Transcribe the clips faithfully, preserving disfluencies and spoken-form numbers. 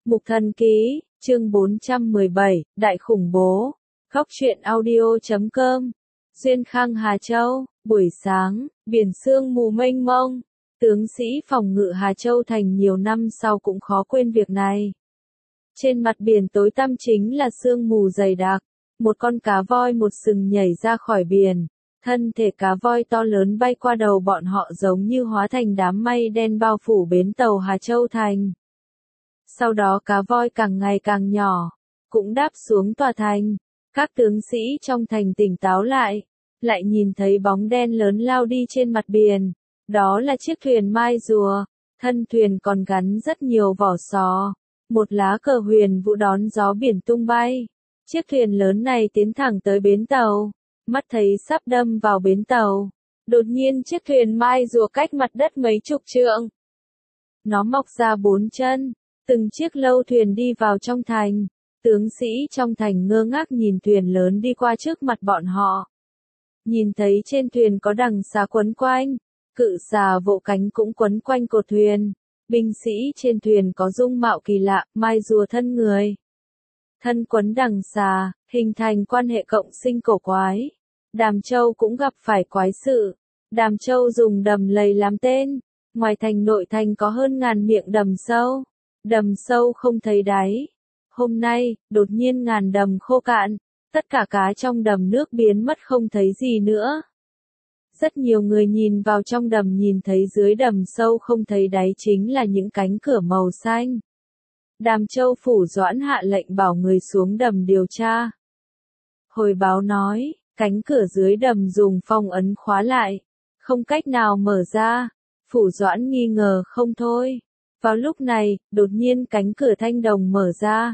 Mục Thần Ký, chương bốn trăm mười bảy, Đại khủng bố. Góc truyện audio chấm com. Duyên Khang Hà Châu, buổi sáng, biển sương mù mênh mông. Tướng sĩ phòng ngự Hà Châu thành nhiều năm sau cũng khó quên việc này. Trên mặt biển tối tăm chính là sương mù dày đặc. Một con cá voi một sừng nhảy ra khỏi biển. Thân thể cá voi to lớn bay qua đầu bọn họ giống như hóa thành đám mây đen bao phủ bến tàu Hà Châu thành. Sau đó cá voi càng ngày càng nhỏ, cũng đáp xuống tòa thành. Các tướng sĩ trong thành tỉnh táo lại, lại nhìn thấy bóng đen lớn lao đi trên mặt biển. Đó là chiếc thuyền mai rùa, thân thuyền còn gắn rất nhiều vỏ sò. Một lá cờ huyền vũ đón gió biển tung bay. Chiếc thuyền lớn này tiến thẳng tới bến tàu, mắt thấy sắp đâm vào bến tàu. Đột nhiên chiếc thuyền mai rùa cách mặt đất mấy chục trượng. Nó mọc ra bốn chân. Từng chiếc lâu thuyền đi vào trong thành, tướng sĩ trong thành ngơ ngác nhìn thuyền lớn đi qua trước mặt bọn họ. Nhìn thấy trên thuyền có đằng xà quấn quanh, cự xà vỗ cánh cũng quấn quanh cột thuyền. Binh sĩ trên thuyền có dung mạo kỳ lạ, mai rùa thân người. Thân quấn đằng xà, hình thành quan hệ cộng sinh cổ quái. Đàm Châu cũng gặp phải quái sự. Đàm Châu dùng đầm lầy làm tên. Ngoài thành nội thành có hơn ngàn miệng đầm sâu. Đầm sâu không thấy đáy. Hôm nay, đột nhiên ngàn đầm khô cạn, tất cả cá trong đầm nước biến mất không thấy gì nữa. Rất nhiều người nhìn vào trong đầm nhìn thấy dưới đầm sâu không thấy đáy chính là những cánh cửa màu xanh. Đàm Châu phủ Doãn hạ lệnh bảo người xuống đầm điều tra. Hồi báo nói, cánh cửa dưới đầm dùng phong ấn khóa lại, không cách nào mở ra. Phủ Doãn nghi ngờ không thôi. Vào lúc này, đột nhiên cánh cửa thanh đồng mở ra.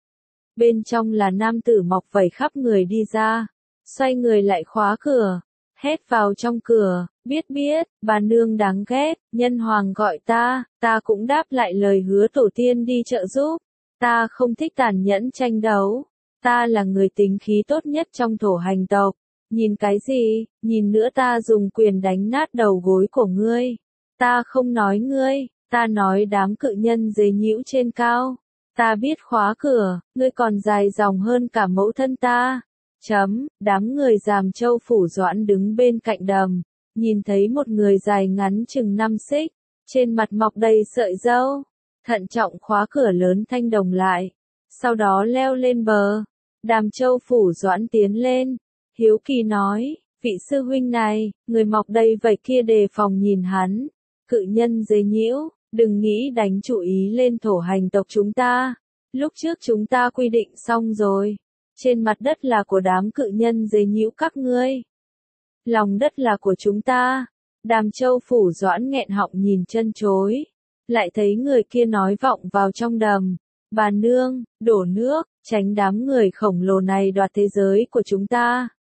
Bên trong là nam tử mọc vảy khắp người đi ra. Xoay người lại khóa cửa. Hét vào trong cửa, biết biết, bà nương đáng ghét, nhân hoàng gọi ta, ta cũng đáp lại lời hứa tổ tiên đi trợ giúp. Ta không thích tàn nhẫn tranh đấu. Ta là người tính khí tốt nhất trong thổ hành tộc. Nhìn cái gì, nhìn nữa ta dùng quyền đánh nát đầu gối của ngươi. Ta không nói ngươi. Ta nói đám cự nhân dế nhĩu trên cao. Ta biết khóa cửa, ngươi còn dài dòng hơn cả mẫu thân ta. Chấm, đám người Giàm Châu phủ Doãn đứng bên cạnh đầm. Nhìn thấy một người dài ngắn chừng năm xích. Trên mặt mọc đầy sợi râu. Thận trọng khóa cửa lớn thanh đồng lại. Sau đó leo lên bờ. Đàm Châu phủ Doãn tiến lên. Hiếu kỳ nói, vị sư huynh này, người mọc đầy vảy kia đề phòng nhìn hắn. Cự nhân dế nhiễu. Đừng nghĩ đánh chủ ý lên thổ hành tộc chúng ta. Lúc trước chúng ta quy định xong rồi. Trên mặt đất là của đám cự nhân dế nhiễu các ngươi. Lòng đất là của chúng ta. Đàm Châu phủ Doãn nghẹn họng nhìn chân chối. Lại thấy người kia nói vọng vào trong đầm. Bà nương, đổ nước, tránh đám người khổng lồ này đoạt thế giới của chúng ta.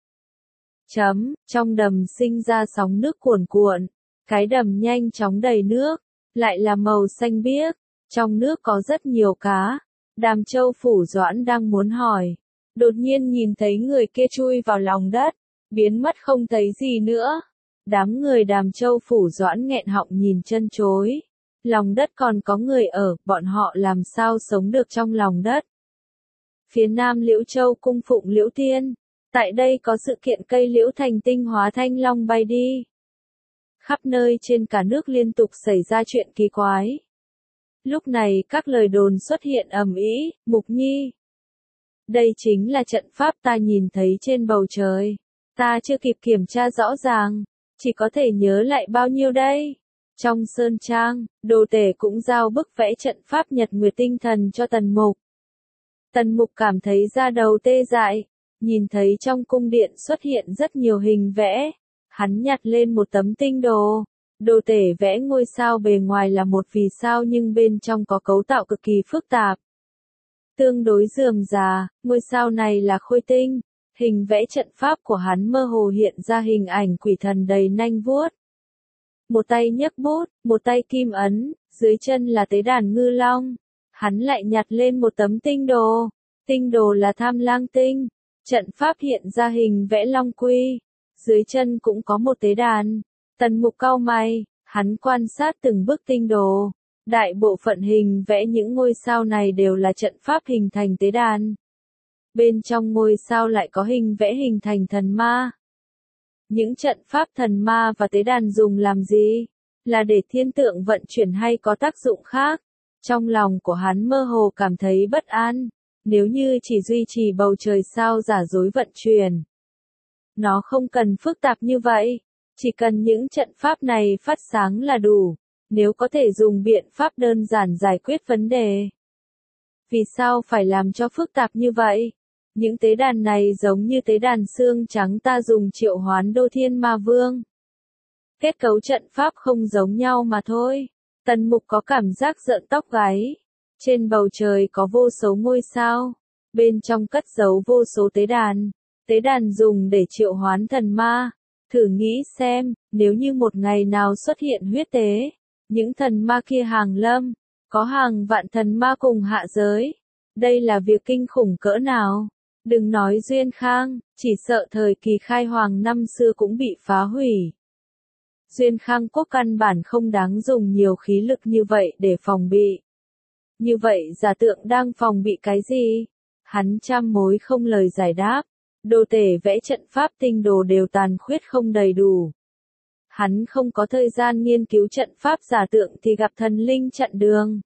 Chấm, trong đầm sinh ra sóng nước cuồn cuộn. Cái đầm nhanh chóng đầy nước. Lại là màu xanh biếc, trong nước có rất nhiều cá. Đàm Châu phủ Doãn đang muốn hỏi, đột nhiên nhìn thấy người kia chui vào lòng đất, biến mất không thấy gì nữa. Đám người Đàm Châu phủ Doãn nghẹn họng nhìn chân chối. Lòng đất còn có người ở, bọn họ làm sao sống được trong lòng đất. Phía nam Liễu Châu cung phụng Liễu Tiên, tại đây có sự kiện cây liễu thành tinh hóa thanh long bay đi. Khắp nơi trên cả nước liên tục xảy ra chuyện kỳ quái. Lúc này các lời đồn xuất hiện ầm ĩ, Mục Nhi. Đây chính là trận pháp ta nhìn thấy trên bầu trời. Ta chưa kịp kiểm tra rõ ràng, chỉ có thể nhớ lại bao nhiêu đây. Trong sơn trang, đồ tể cũng giao bức vẽ trận pháp nhật nguyệt tinh thần cho Tần Mục. Tần Mục cảm thấy da đầu tê dại, nhìn thấy trong cung điện xuất hiện rất nhiều hình vẽ. Hắn nhặt lên một tấm tinh đồ. Đồ tể vẽ ngôi sao bề ngoài là một vì sao nhưng bên trong có cấu tạo cực kỳ phức tạp. Tương đối rườm rà, ngôi sao này là khôi tinh. Hình vẽ trận pháp của hắn mơ hồ hiện ra hình ảnh quỷ thần đầy nanh vuốt. Một tay nhấc bút, một tay kim ấn, dưới chân là tế đàn ngư long. Hắn lại nhặt lên một tấm tinh đồ. Tinh đồ là tham lang tinh. Trận pháp hiện ra hình vẽ long quy. Dưới chân cũng có một tế đàn. Tần Mục cau mày, hắn quan sát từng bức tinh đồ. Đại bộ phận hình vẽ những ngôi sao này đều là trận pháp hình thành tế đàn. Bên trong ngôi sao lại có hình vẽ hình thành thần ma. Những trận pháp thần ma và tế đàn dùng làm gì? Là để thiên tượng vận chuyển hay có tác dụng khác? Trong lòng của hắn mơ hồ cảm thấy bất an. Nếu như chỉ duy trì bầu trời sao giả dối vận chuyển. Nó không cần phức tạp như vậy. Chỉ cần những trận pháp này phát sáng là đủ. Nếu có thể dùng biện pháp đơn giản giải quyết vấn đề. Vì sao phải làm cho phức tạp như vậy? Những tế đàn này giống như tế đàn xương trắng ta dùng triệu hoán Đô Thiên Ma Vương. Kết cấu trận pháp không giống nhau mà thôi. Tần Mục có cảm giác rợn tóc gáy. Trên bầu trời có vô số ngôi sao. Bên trong cất giấu vô số tế đàn. Tế đàn dùng để triệu hoán thần ma. Thử nghĩ xem, nếu như một ngày nào xuất hiện huyết tế. Những thần ma kia hàng lâm. Có hàng vạn thần ma cùng hạ giới. Đây là việc kinh khủng cỡ nào? Đừng nói Duyên Khang, chỉ sợ thời kỳ khai hoàng năm xưa cũng bị phá hủy. Duyên Khang quốc căn bản không đáng dùng nhiều khí lực như vậy để phòng bị. Như vậy giả tượng đang phòng bị cái gì? Hắn trăm mối không lời giải đáp. Đồ tể vẽ trận pháp tinh đồ đều tàn khuyết không đầy đủ. Hắn không có thời gian nghiên cứu trận pháp giả tượng thì gặp thần linh chặn đường.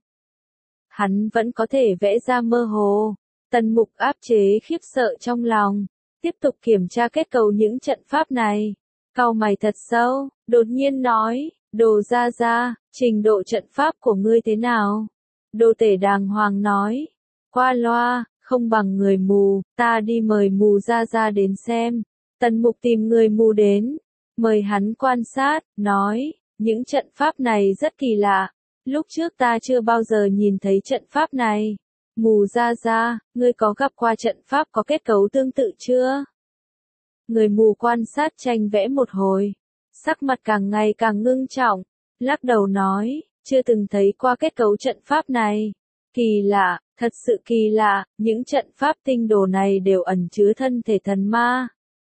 Hắn vẫn có thể vẽ ra mơ hồ. Tần Mục áp chế khiếp sợ trong lòng, tiếp tục kiểm tra kết cấu những trận pháp này. Cau mày thật sâu, đột nhiên nói, Đồ Gia Gia, trình độ trận pháp của ngươi thế nào? Đồ tể đàng hoàng nói, qua loa, không bằng người mù, ta đi mời mù Gia Gia đến xem. Tần Mục tìm người mù đến, mời hắn quan sát, nói, những trận pháp này rất kỳ lạ. Lúc trước ta chưa bao giờ nhìn thấy trận pháp này. Mù Gia Gia, ngươi có gặp qua trận pháp có kết cấu tương tự chưa? Người mù quan sát tranh vẽ một hồi. Sắc mặt càng ngày càng ngưng trọng. Lắc đầu nói, chưa từng thấy qua kết cấu trận pháp này. Kỳ lạ, thật sự kỳ lạ, những trận pháp tinh đồ này đều ẩn chứa thân thể thần ma.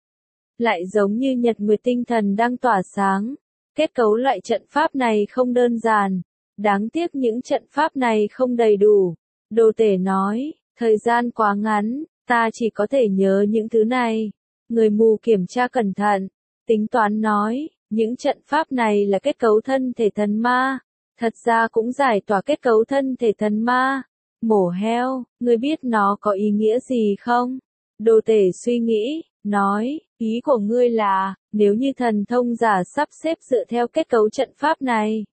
Lại giống như nhật nguyệt tinh thần đang tỏa sáng. Kết cấu loại trận pháp này không đơn giản. Đáng tiếc những trận pháp này không đầy đủ. Đồ tể nói, thời gian quá ngắn, ta chỉ có thể nhớ những thứ này. Người mù kiểm tra cẩn thận, tính toán nói, những trận pháp này là kết cấu thân thể thần ma. Thật ra cũng giải tỏa kết cấu thân thể thần ma. Mổ heo, ngươi biết nó có ý nghĩa gì không? Đồ tể suy nghĩ, nói, ý của ngươi là, nếu như thần thông giả sắp xếp dựa theo kết cấu trận pháp này,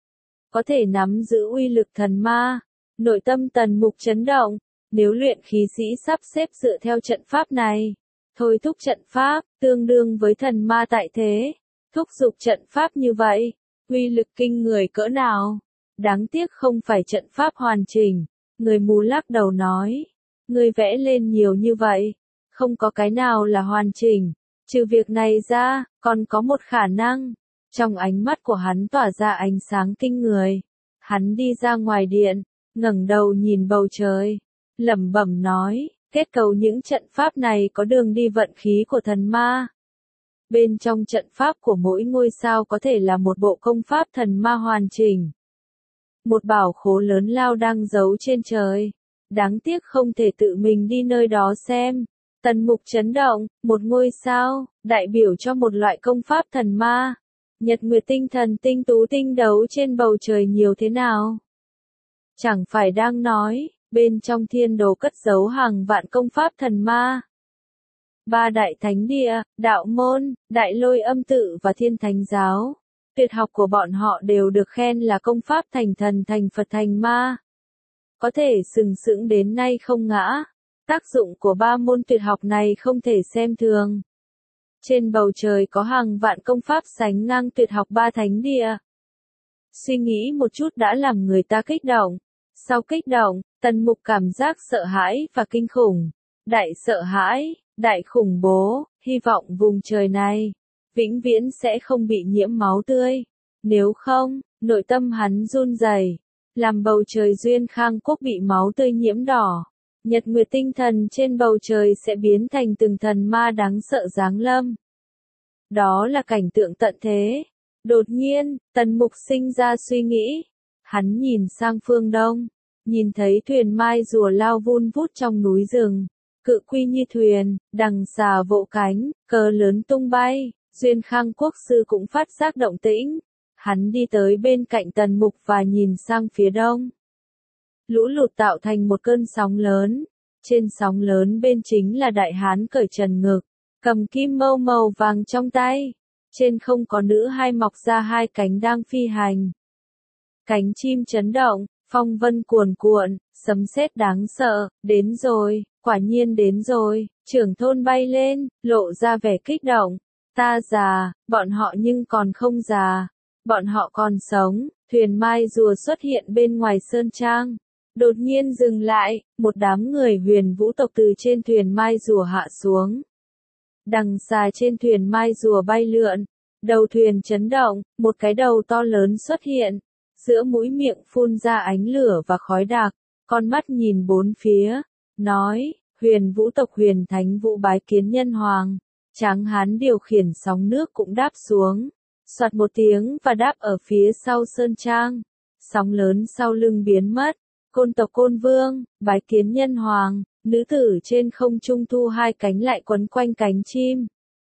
có thể nắm giữ uy lực thần ma. Nội tâm Tần Mục chấn động, nếu luyện khí sĩ sắp xếp dựa theo trận pháp này, thôi thúc trận pháp, tương đương với thần ma tại thế, thúc giục trận pháp như vậy, uy lực kinh người cỡ nào? Đáng tiếc không phải trận pháp hoàn chỉnh. Người mù lắc đầu nói, người vẽ lên nhiều như vậy, không có cái nào là hoàn chỉnh, trừ việc này ra, còn có một khả năng. Trong ánh mắt của hắn tỏa ra ánh sáng kinh người. Hắn đi ra ngoài điện, ngẩng đầu nhìn bầu trời, lẩm bẩm nói, kết cấu những trận pháp này có đường đi vận khí của thần ma. Bên trong trận pháp của mỗi ngôi sao có thể là một bộ công pháp thần ma hoàn chỉnh. Một bảo khố lớn lao đang giấu trên trời. Đáng tiếc không thể tự mình đi nơi đó xem. Tần Mục chấn động, một ngôi sao, đại biểu cho một loại công pháp thần ma. Nhật nguyệt tinh thần tinh tú tinh đấu trên bầu trời nhiều thế nào? Chẳng phải đang nói, bên trong thiên đồ cất giấu hàng vạn công pháp thần ma. Ba đại thánh địa, đạo môn, đại lôi âm tự và thiên thánh giáo. Tuyệt học của bọn họ đều được khen là công pháp thành thần thành Phật thành ma. Có thể sừng sững đến nay không ngã. Tác dụng của ba môn tuyệt học này không thể xem thường. Trên bầu trời có hàng vạn công pháp sánh ngang tuyệt học ba thánh địa. Suy nghĩ một chút đã làm người ta kích động. Sau kích động, Tần Mục cảm giác sợ hãi và kinh khủng. Đại sợ hãi, đại khủng bố, hy vọng vùng trời này vĩnh viễn sẽ không bị nhiễm máu tươi. Nếu không, nội tâm hắn run rẩy, làm bầu trời Duyên Khang quốc bị máu tươi nhiễm đỏ. Nhật nguyệt tinh thần trên bầu trời sẽ biến thành từng thần ma đáng sợ giáng lâm. Đó là cảnh tượng tận thế. Đột nhiên, Tần Mục sinh ra suy nghĩ. Hắn nhìn sang phương đông, nhìn thấy thuyền mai rùa lao vun vút trong núi rừng, cự quy như thuyền, đằng xà vỗ cánh, cờ lớn tung bay, Duyên Khang quốc sư cũng phát giác động tĩnh. Hắn đi tới bên cạnh Tần Mục và nhìn sang phía đông. Lũ lụt tạo thành một cơn sóng lớn, trên sóng lớn bên chính là đại hán cởi trần ngực, cầm kim mâu màu vàng trong tay, trên không có nữ hai mọc ra hai cánh đang phi hành. Cánh chim chấn động, phong vân cuồn cuộn, sấm sét đáng sợ, đến rồi, quả nhiên đến rồi, trưởng thôn bay lên, lộ ra vẻ kích động, ta già, bọn họ nhưng còn không già, bọn họ còn sống, thuyền mai rùa xuất hiện bên ngoài sơn trang. Đột nhiên dừng lại, một đám người huyền vũ tộc từ trên thuyền mai rùa hạ xuống. Đằng xà trên thuyền mai rùa bay lượn, đầu thuyền chấn động, một cái đầu to lớn xuất hiện, giữa mũi miệng phun ra ánh lửa và khói đặc, con mắt nhìn bốn phía, nói, huyền vũ tộc huyền thánh vũ bái kiến nhân hoàng. Tráng hán điều khiển sóng nước cũng đáp xuống, soạt một tiếng và đáp ở phía sau sơn trang. Sóng lớn sau lưng biến mất, côn tộc Côn Vương, bái kiến nhân hoàng, nữ tử trên không trung thu hai cánh lại quấn quanh cánh chim.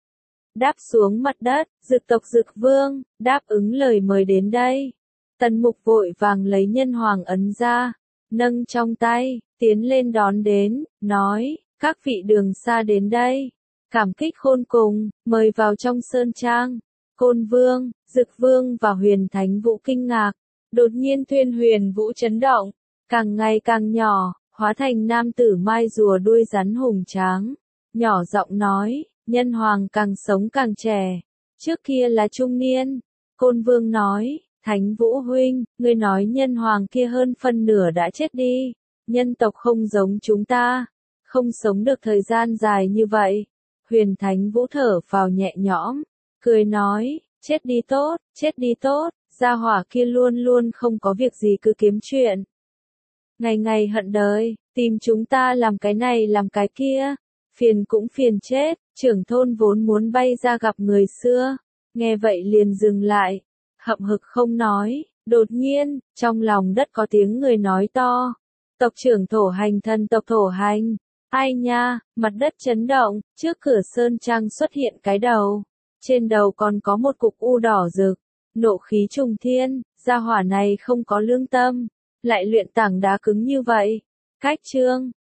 Đáp xuống mặt đất, Dực tộc Dực Vương, đáp ứng lời mời đến đây. Tần Mục vội vàng lấy nhân hoàng ấn ra, nâng trong tay, tiến lên đón đến, nói, các vị đường xa đến đây. Cảm kích khôn cùng, mời vào trong sơn trang. Côn Vương, Dực Vương và Huyền Thánh Vũ kinh ngạc. Đột nhiên thuyền huyền vũ chấn động, càng ngày càng nhỏ, hóa thành nam tử mai rùa đuôi rắn hùng tráng. Nhỏ giọng nói, nhân hoàng càng sống càng trẻ. Trước kia là trung niên. Côn Vương nói, Thánh Vũ huynh, ngươi nói nhân hoàng kia hơn phân nửa đã chết đi. Nhân tộc không giống chúng ta, không sống được thời gian dài như vậy. Huyền Thánh Vũ thở phào nhẹ nhõm, cười nói, chết đi tốt, chết đi tốt, gia hỏa kia luôn luôn không có việc gì cứ kiếm chuyện. Ngày ngày hận đời, tìm chúng ta làm cái này làm cái kia, phiền cũng phiền chết, trưởng thôn vốn muốn bay ra gặp người xưa, nghe vậy liền dừng lại, hậm hực không nói, đột nhiên, trong lòng đất có tiếng người nói to, tộc trưởng thổ hành thần tộc thổ hành. Ai nha, mặt đất chấn động, trước cửa sơn trang xuất hiện cái đầu. Trên đầu còn có một cục u đỏ rực, nộ khí trùng thiên, gia hỏa này không có lương tâm, lại luyện tảng đá cứng như vậy. Cách chương